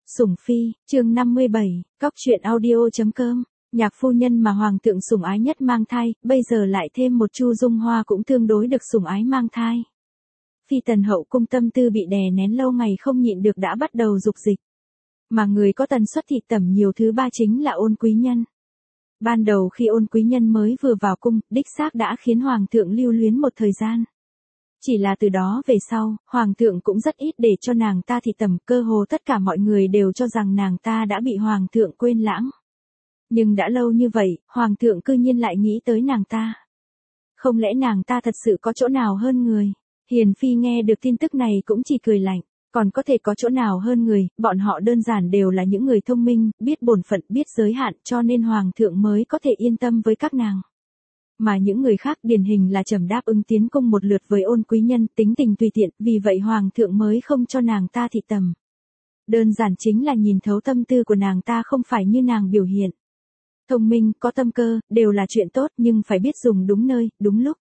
Sủng phi, chương 57, cóc truyện audio.com, nhạc phu nhân mà hoàng thượng sủng ái nhất mang thai, bây giờ lại thêm một Chu Dung Hoa cũng tương đối được sủng ái mang thai. Phi tần hậu cung tâm tư bị đè nén lâu ngày không nhịn được đã bắt đầu dục dịch. Mà người có tần suất thị tẩm nhiều thứ ba chính là Ôn Quý Nhân. Ban đầu khi Ôn Quý Nhân mới vừa vào cung, đích xác đã khiến hoàng thượng lưu luyến một thời gian. Chỉ là từ đó về sau, hoàng thượng cũng rất ít để cho nàng ta thị tẩm, cơ hồ tất cả mọi người đều cho rằng nàng ta đã bị hoàng thượng quên lãng. Nhưng đã lâu như vậy, hoàng thượng cư nhiên lại nghĩ tới nàng ta. Không lẽ nàng ta thật sự có chỗ nào hơn người? Hiền phi nghe được tin tức này cũng chỉ cười lạnh, còn có thể có chỗ nào hơn người, bọn họ đơn giản đều là những người thông minh, biết bổn phận, biết giới hạn, cho nên hoàng thượng mới có thể yên tâm với các nàng. Mà những người khác điển hình là trầm đáp ứng tiến cung một lượt với Ôn Quý Nhân, tính tình tùy tiện, vì vậy hoàng thượng mới không cho nàng ta thị tầm. Đơn giản chính là nhìn thấu tâm tư của nàng ta không phải như nàng biểu hiện. Thông minh, có tâm cơ, đều là chuyện tốt nhưng phải biết dùng đúng nơi, đúng lúc.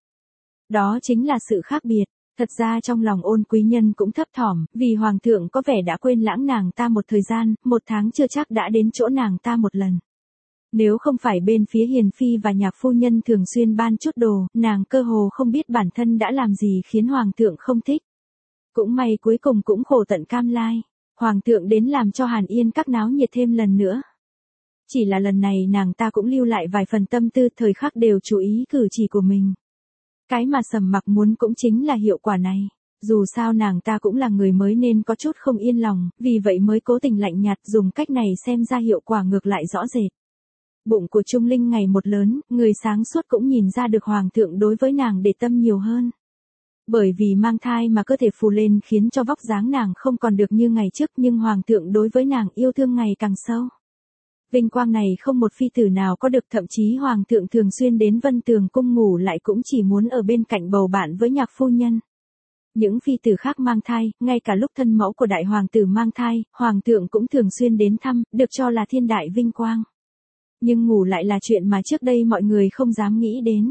Đó chính là sự khác biệt. Thật ra trong lòng Ôn Quý Nhân cũng thấp thỏm, vì hoàng thượng có vẻ đã quên lãng nàng ta một thời gian, một tháng chưa chắc đã đến chỗ nàng ta một lần. Nếu không phải bên phía Hiền phi và nhạc phu nhân thường xuyên ban chút đồ, nàng cơ hồ không biết bản thân đã làm gì khiến hoàng thượng không thích. Cũng may cuối cùng cũng khổ tận cam lai, hoàng thượng đến làm cho Hàn Yên các náo nhiệt thêm lần nữa. Chỉ là lần này nàng ta cũng lưu lại vài phần tâm tư, thời khắc đều chú ý cử chỉ của mình. Cái mà Sầm Mặc muốn cũng chính là hiệu quả này. Dù sao nàng ta cũng là người mới nên có chút không yên lòng, vì vậy mới cố tình lạnh nhạt, dùng cách này xem ra hiệu quả ngược lại rõ rệt. Bụng của Trung Linh ngày một lớn, người sáng suốt cũng nhìn ra được hoàng thượng đối với nàng để tâm nhiều hơn. Bởi vì mang thai mà cơ thể phù lên khiến cho vóc dáng nàng không còn được như ngày trước, nhưng hoàng thượng đối với nàng yêu thương ngày càng sâu. Vinh quang này không một phi tử nào có được, thậm chí hoàng thượng thường xuyên đến Vân Tường cung ngủ lại cũng chỉ muốn ở bên cạnh bầu bạn với nhạc phu nhân. Những phi tử khác mang thai, ngay cả lúc thân mẫu của đại hoàng tử mang thai, hoàng thượng cũng thường xuyên đến thăm, được cho là thiên đại vinh quang. Nhưng ngủ lại là chuyện mà trước đây mọi người không dám nghĩ đến.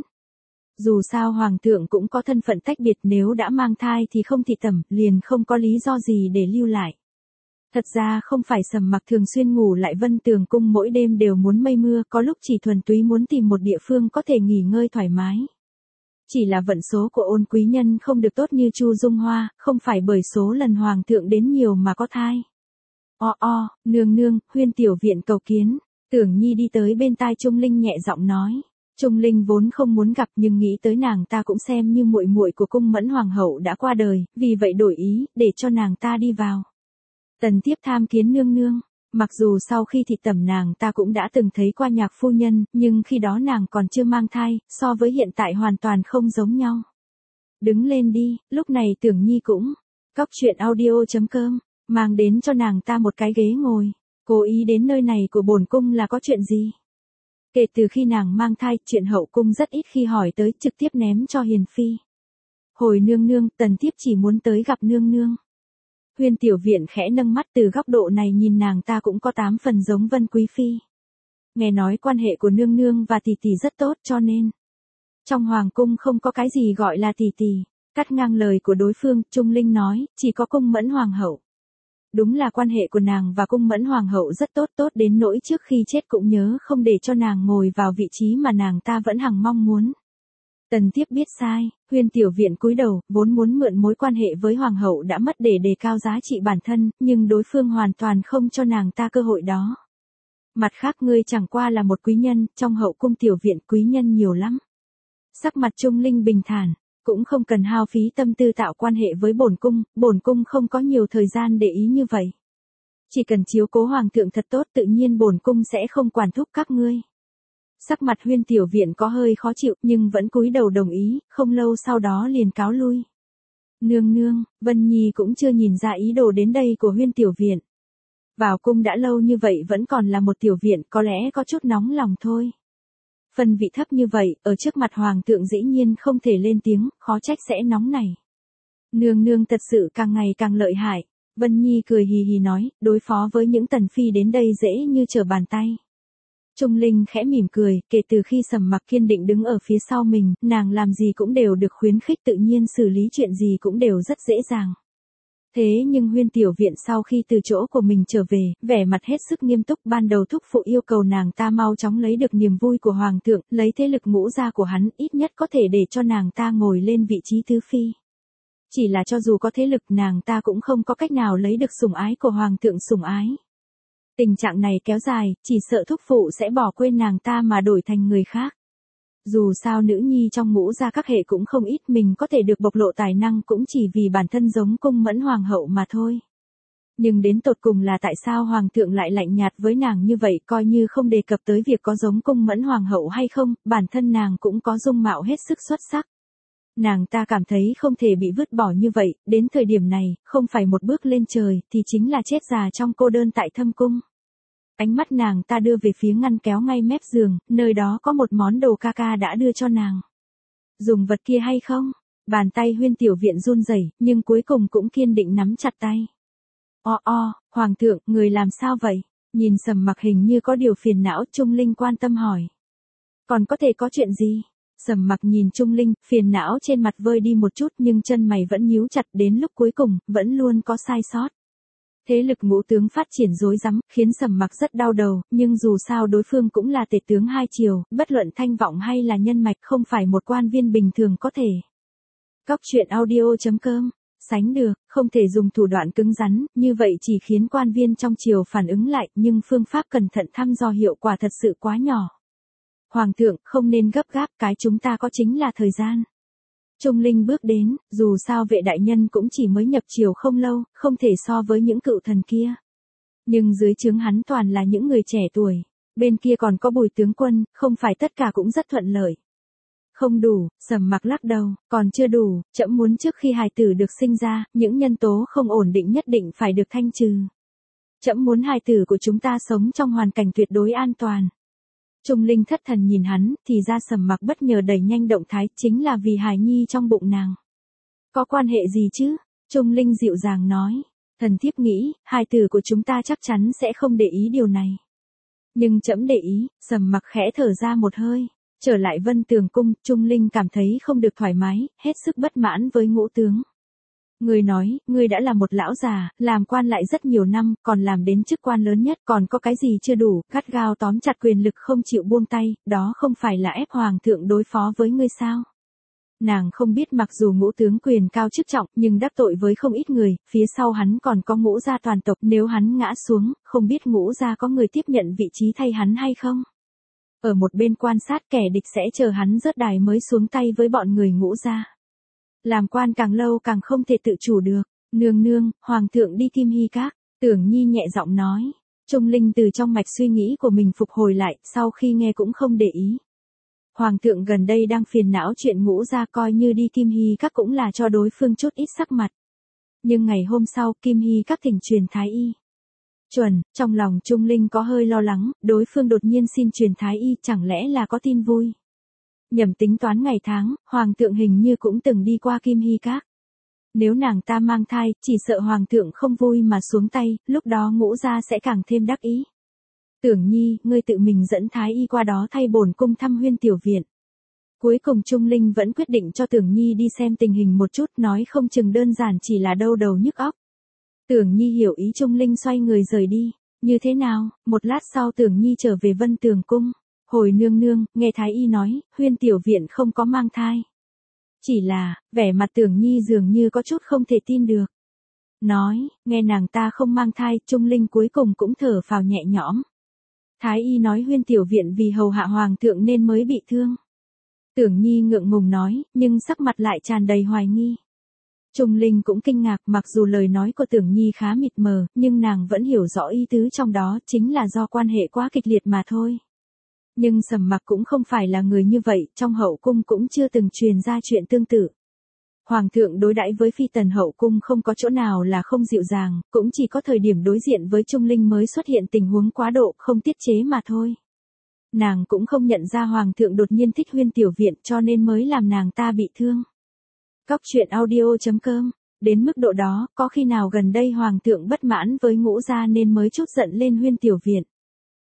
Dù sao hoàng thượng cũng có thân phận tách biệt, nếu đã mang thai thì không thị tẩm, liền không có lý do gì để lưu lại. Thật ra không phải Sầm Mặc thường xuyên ngủ lại Vân Tường cung mỗi đêm đều muốn mây mưa, có lúc chỉ thuần túy muốn tìm một địa phương có thể nghỉ ngơi thoải mái. Chỉ là vận số của Ôn Quý Nhân không được tốt như Chu Dung Hoa, không phải bởi số lần hoàng thượng đến nhiều mà có thai. Nương nương, Huyên tiểu viện cầu kiến. Tưởng Nhi đi tới bên tai Trung Linh nhẹ giọng nói. Trung Linh vốn không muốn gặp nhưng nghĩ tới nàng ta cũng xem như muội muội của cung Mẫn hoàng hậu đã qua đời, vì vậy đổi ý, để cho nàng ta đi vào. Tần Tiếp tham kiến nương nương. Mặc dù sau khi thị tẩm nàng ta cũng đã từng thấy qua nhạc phu nhân, nhưng khi đó nàng còn chưa mang thai, so với hiện tại hoàn toàn không giống nhau. Đứng lên đi, lúc này Tưởng Nhi cũng, cóc truyện audio.com, mang đến cho nàng ta một cái ghế ngồi. Cố ý đến nơi này của bổn cung là có chuyện gì? Kể từ khi nàng mang thai, chuyện hậu cung rất ít khi hỏi tới, trực tiếp ném cho Hiền phi. Hồi nương nương, Tần Tiếp chỉ muốn tới gặp nương nương. Huyên tiểu viện khẽ nâng mắt, từ góc độ này nhìn nàng ta cũng có 8 phần giống Vân quý phi. Nghe nói quan hệ của nương nương và tỷ tỷ rất tốt cho nên trong hoàng cung không có cái gì gọi là tỷ tỷ. Cắt ngang lời của đối phương, Trung Linh nói, chỉ có cung Mẫn hoàng hậu. Đúng là quan hệ của nàng và cung Mẫn hoàng hậu rất tốt, tốt đến nỗi trước khi chết cũng nhớ không để cho nàng ngồi vào vị trí mà nàng ta vẫn hằng mong muốn. Tần Tiếp biết sai, Huyên tiểu viện cúi đầu, vốn muốn mượn mối quan hệ với hoàng hậu đã mất để đề cao giá trị bản thân, nhưng đối phương hoàn toàn không cho nàng ta cơ hội đó. Mặt khác, ngươi chẳng qua là một quý nhân, trong hậu cung tiểu viện quý nhân nhiều lắm. Sắc mặt Trung Linh bình thản, cũng không cần hao phí tâm tư tạo quan hệ với bổn cung không có nhiều thời gian để ý như vậy. Chỉ cần chiếu cố hoàng thượng thật tốt, tự nhiên bổn cung sẽ không quản thúc các ngươi. Sắc mặt Huyên tiểu viện có hơi khó chịu, nhưng vẫn cúi đầu đồng ý, không lâu sau đó liền cáo lui. Nương nương, Vân Nhi cũng chưa nhìn ra ý đồ đến đây của Huyên tiểu viện. Vào cung đã lâu như vậy vẫn còn là một tiểu viện, có lẽ có chút nóng lòng thôi. Phần vị thấp như vậy, ở trước mặt hoàng thượng dĩ nhiên không thể lên tiếng, khó trách sẽ nóng này. Nương nương thật sự càng ngày càng lợi hại. Vân Nhi cười hì hì nói, đối phó với những tần phi đến đây dễ như trở bàn tay. Trung Linh khẽ mỉm cười, kể từ khi Sầm Mặc kiên định đứng ở phía sau mình, nàng làm gì cũng đều được khuyến khích, tự nhiên xử lý chuyện gì cũng đều rất dễ dàng. Thế nhưng Huyên tiểu viện sau khi từ chỗ của mình trở về, vẻ mặt hết sức nghiêm túc, ban đầu thúc phụ yêu cầu nàng ta mau chóng lấy được niềm vui của hoàng thượng, lấy thế lực ngũ gia của hắn, ít nhất có thể để cho nàng ta ngồi lên vị trí tứ phi. Chỉ là cho dù có thế lực nàng ta cũng không có cách nào lấy được sủng ái của hoàng thượng sủng ái. Tình trạng này kéo dài, chỉ sợ thúc phụ sẽ bỏ quên nàng ta mà đổi thành người khác. Dù sao nữ nhi trong ngũ gia các hệ cũng không ít, mình có thể được bộc lộ tài năng cũng chỉ vì bản thân giống Cung Mẫn hoàng hậu mà thôi. Nhưng đến tột cùng là tại sao hoàng thượng lại lạnh nhạt với nàng như vậy, coi như không đề cập tới việc có giống Cung Mẫn hoàng hậu hay không, bản thân nàng cũng có dung mạo hết sức xuất sắc. Nàng ta cảm thấy không thể bị vứt bỏ như vậy, đến thời điểm này, không phải một bước lên trời, thì chính là chết già trong cô đơn tại thâm cung. Ánh mắt nàng ta đưa về phía ngăn kéo ngay mép giường, nơi đó có một món đồ ca ca đã đưa cho nàng. Dùng vật kia hay không? Bàn tay Huyên tiểu viện run rẩy, nhưng cuối cùng cũng kiên định nắm chặt tay. Hoàng thượng, người làm sao vậy? Nhìn Sầm Mặc hình như có điều phiền não, Trung Linh quan tâm hỏi. Còn có thể có chuyện gì? Sầm Mặc nhìn Trung Linh, phiền não trên mặt vơi đi một chút nhưng chân mày vẫn nhíu chặt, đến lúc cuối cùng, vẫn luôn có sai sót. Thế lực ngũ tướng phát triển rối rắm, khiến Sầm Mặc rất đau đầu, nhưng dù sao đối phương cũng là tể tướng hai triều, bất luận thanh vọng hay là nhân mạch, không phải một quan viên bình thường có thể. Cóc truyện audio.com, sánh được, không thể dùng thủ đoạn cứng rắn, như vậy chỉ khiến quan viên trong triều phản ứng lại, nhưng phương pháp cẩn thận thăm dò hiệu quả thật sự quá nhỏ. Hoàng thượng, không nên gấp gáp, cái chúng ta có chính là thời gian. Trung Linh bước đến, dù sao vệ đại nhân cũng chỉ mới nhập triều không lâu, không thể so với những cựu thần kia. Nhưng dưới trướng hắn toàn là những người trẻ tuổi, bên kia còn có Bùi tướng quân, không phải tất cả cũng rất thuận lợi. Không đủ, Sầm Mặc lắc đầu, còn chưa đủ, trẫm muốn trước khi hài tử được sinh ra, những nhân tố không ổn định nhất định phải được thanh trừ. Trẫm muốn hài tử của chúng ta sống trong hoàn cảnh tuyệt đối an toàn. Trung Linh thất thần nhìn hắn, thì ra Sầm Mặc bất ngờ đẩy nhanh động thái, chính là vì hài nhi trong bụng nàng. Có quan hệ gì chứ? Trung Linh dịu dàng nói, thần thiếp nghĩ, hài tử của chúng ta chắc chắn sẽ không để ý điều này. Nhưng trẫm để ý, Sầm Mặc khẽ thở ra một hơi. Trở lại Vân Tường cung, Trung Linh cảm thấy không được thoải mái, hết sức bất mãn với ngũ tướng. Người nói, ngươi đã là một lão già, làm quan lại rất nhiều năm, còn làm đến chức quan lớn nhất, còn có cái gì chưa đủ, gắt gao tóm chặt quyền lực không chịu buông tay, đó không phải là ép hoàng thượng đối phó với ngươi sao? Nàng không biết mặc dù ngũ tướng quyền cao chức trọng, nhưng đắc tội với không ít người, phía sau hắn còn có ngũ gia toàn tộc, nếu hắn ngã xuống, không biết ngũ gia có người tiếp nhận vị trí thay hắn hay không? Ở một bên quan sát, kẻ địch sẽ chờ hắn rớt đài mới xuống tay với bọn người ngũ gia. Làm quan càng lâu càng không thể tự chủ được. Nương nương, hoàng thượng đi Kim Hy Các. Tưởng Nhi nhẹ giọng nói. Trung Linh từ trong mạch suy nghĩ của mình phục hồi lại, sau khi nghe cũng không để ý. Hoàng thượng gần đây đang phiền não chuyện ngũ gia, coi như đi Kim Hy Các cũng là cho đối phương chút ít sắc mặt. Nhưng ngày hôm sau, Kim Hy Các thỉnh truyền thái y. Chuẩn, trong lòng Trung Linh có hơi lo lắng, đối phương đột nhiên xin truyền thái y, chẳng lẽ là có tin vui. Nhầm tính toán ngày tháng, hoàng thượng hình như cũng từng đi qua Kim Hy Các. Nếu nàng ta mang thai, chỉ sợ hoàng thượng không vui mà xuống tay, lúc đó ngũ gia sẽ càng thêm đắc ý. Tưởng Nhi, ngươi tự mình dẫn thái y qua đó thay bổn cung thăm Huyên tiểu viện. Cuối cùng Trung Linh vẫn quyết định cho Tưởng Nhi đi xem tình hình một chút, nói không chừng đơn giản chỉ là đau đầu nhức óc. Tưởng Nhi hiểu ý, Trung Linh xoay người rời đi. Như thế nào? Một lát sau Tưởng Nhi trở về Vân Tường cung. Hồi nương nương, nghe thái y nói, Huyên tiểu viện không có mang thai. Chỉ là, vẻ mặt Tưởng Nhi dường như có chút không thể tin được. Nói, nghe nàng ta không mang thai, Trung Linh cuối cùng cũng thở phào nhẹ nhõm. Thái y nói Huyên tiểu viện vì hầu hạ hoàng thượng nên mới bị thương. Tưởng Nhi ngượng ngùng nói, nhưng sắc mặt lại tràn đầy hoài nghi. Trung Linh cũng kinh ngạc, mặc dù lời nói của Tưởng Nhi khá mịt mờ, nhưng nàng vẫn hiểu rõ ý tứ trong đó, chính là do quan hệ quá kịch liệt mà thôi. Nhưng Sầm Mặc cũng không phải là người như vậy, trong hậu cung cũng chưa từng truyền ra chuyện tương tự. Hoàng thượng đối đãi với phi tần hậu cung không có chỗ nào là không dịu dàng, cũng chỉ có thời điểm đối diện với Trung Linh mới xuất hiện tình huống quá độ, không tiết chế mà thôi. Nàng cũng không nhận ra hoàng thượng đột nhiên thích Huyên tiểu viện cho nên mới làm nàng ta bị thương. Cóc truyện audio.com, đến mức độ đó, có khi nào gần đây hoàng thượng bất mãn với ngũ gia nên mới chút giận lên Huyên tiểu viện.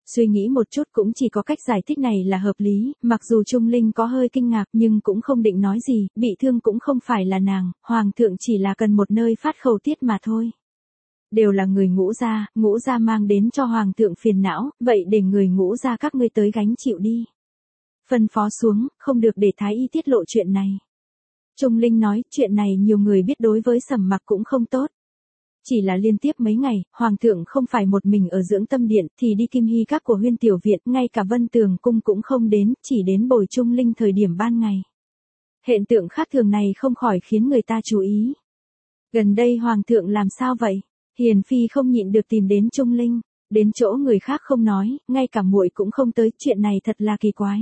Suy nghĩ một chút cũng chỉ có cách giải thích này là hợp lý, mặc dù Trung Linh có hơi kinh ngạc nhưng cũng không định nói gì, bị thương cũng không phải là nàng, Hoàng thượng chỉ là cần một nơi phát khẩu tiết mà thôi. Đều là người Ngũ gia mang đến cho Hoàng thượng phiền não, vậy để người Ngũ gia các ngươi tới gánh chịu đi. Phân phó xuống, không được để Thái y tiết lộ chuyện này. Trung Linh nói, chuyện này nhiều người biết đối với Sầm Mặc cũng không tốt. Chỉ là liên tiếp mấy ngày, Hoàng thượng không phải một mình ở dưỡng tâm điện thì đi Kim Hy các của Huyên Tiểu Viện, ngay cả Vân Tường cung cũng không đến, chỉ đến bồi Trung Linh thời điểm ban ngày. Hiện tượng khác thường này không khỏi khiến người ta chú ý. Gần đây Hoàng thượng làm sao vậy? Hiền Phi không nhịn được tìm đến Trung Linh, đến chỗ người khác không nói, ngay cả muội cũng không tới, chuyện này thật là kỳ quái.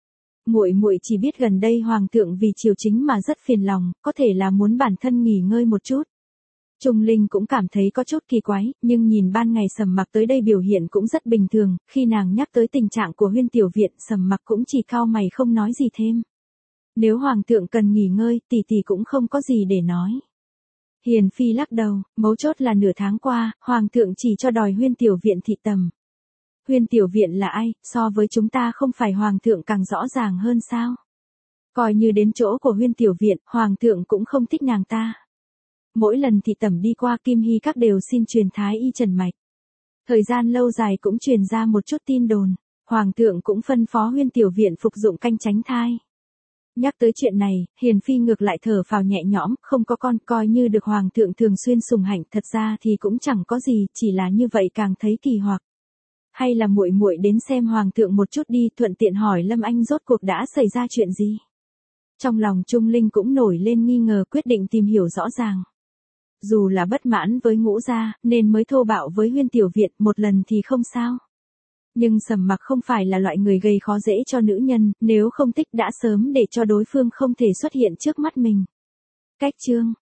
Muội chỉ biết gần đây Hoàng thượng vì triều chính mà rất phiền lòng, có thể là muốn bản thân nghỉ ngơi một chút. Trung Linh cũng cảm thấy có chút kỳ quái, nhưng nhìn ban ngày Sầm Mặc tới đây biểu hiện cũng rất bình thường, khi nàng nhắc tới tình trạng của Huyên Tiểu Viện, Sầm Mặc cũng chỉ cau mày không nói gì thêm. Nếu Hoàng thượng cần nghỉ ngơi, tỷ cũng không có gì để nói. Hiền Phi lắc đầu, mấu chốt là nửa tháng qua, Hoàng thượng chỉ cho đòi Huyên Tiểu Viện thị tầm. Huyên Tiểu Viện là ai, so với chúng ta không phải Hoàng thượng càng rõ ràng hơn sao? Coi như đến chỗ của Huyên Tiểu Viện, Hoàng thượng cũng không thích nàng ta. Mỗi lần thị tẩm đi qua Kim Hy các đều xin truyền Thái y trần mạch. Thời gian lâu dài cũng truyền ra một chút tin đồn, Hoàng thượng cũng phân phó Huyên Tiểu Viện phục dụng canh tránh thai. Nhắc tới chuyện này, Hiền Phi ngược lại thở phào nhẹ nhõm, không có con, coi như được Hoàng thượng thường xuyên sủng hạnh, thật ra thì cũng chẳng có gì, chỉ là như vậy càng thấy kỳ hoặc. Hay là muội đến xem Hoàng thượng một chút đi, thuận tiện hỏi Lâm Anh rốt cuộc đã xảy ra chuyện gì. Trong lòng Trung Linh cũng nổi lên nghi ngờ, quyết định tìm hiểu rõ ràng. Dù là bất mãn với Ngũ gia, nên mới thô bạo với Huyên Tiểu Viện, một lần thì không sao. Nhưng Sầm Mặc không phải là loại người gây khó dễ cho nữ nhân, nếu không thích đã sớm để cho đối phương không thể xuất hiện trước mắt mình. Cách chương